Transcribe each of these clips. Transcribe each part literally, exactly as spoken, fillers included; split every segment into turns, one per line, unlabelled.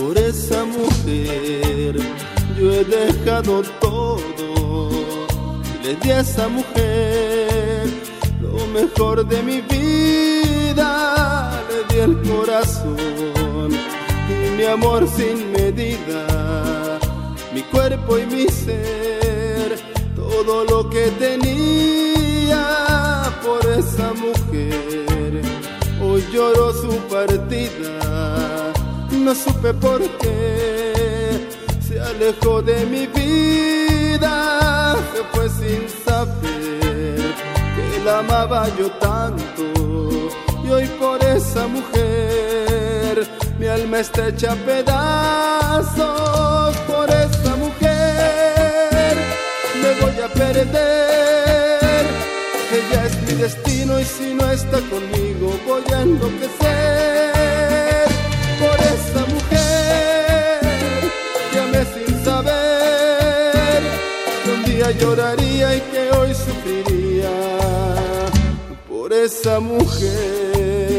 Por esa mujer yo he dejado todo y le di a esa mujer lo mejor de mi vida. Le di el corazón y mi amor sin medida, mi cuerpo y mi ser, todo lo que tenía. Por esa mujer hoy lloro su partida. No supe por qué se alejó de mi vida, se fue sin saber que la amaba yo tanto. Y hoy por esa mujer mi alma está hecha pedazos. Por esa mujer me voy a perder. Ella es mi destino y si no está conmigo voy a enloquecer. Por esa mujer que amé sin saber que un día lloraría y que hoy sufriría. Por esa mujer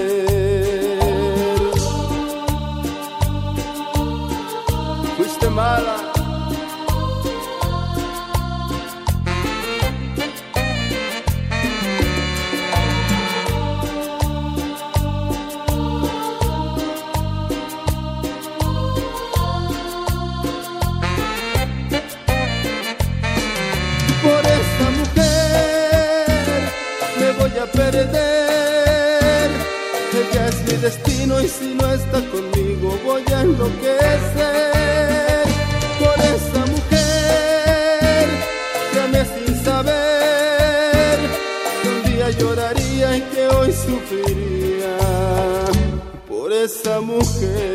fuiste mala. Perder, ella es mi destino y si no está conmigo voy a enloquecer. Por esa mujer que amé sin saber que un día lloraría y que hoy sufriría. Por esa mujer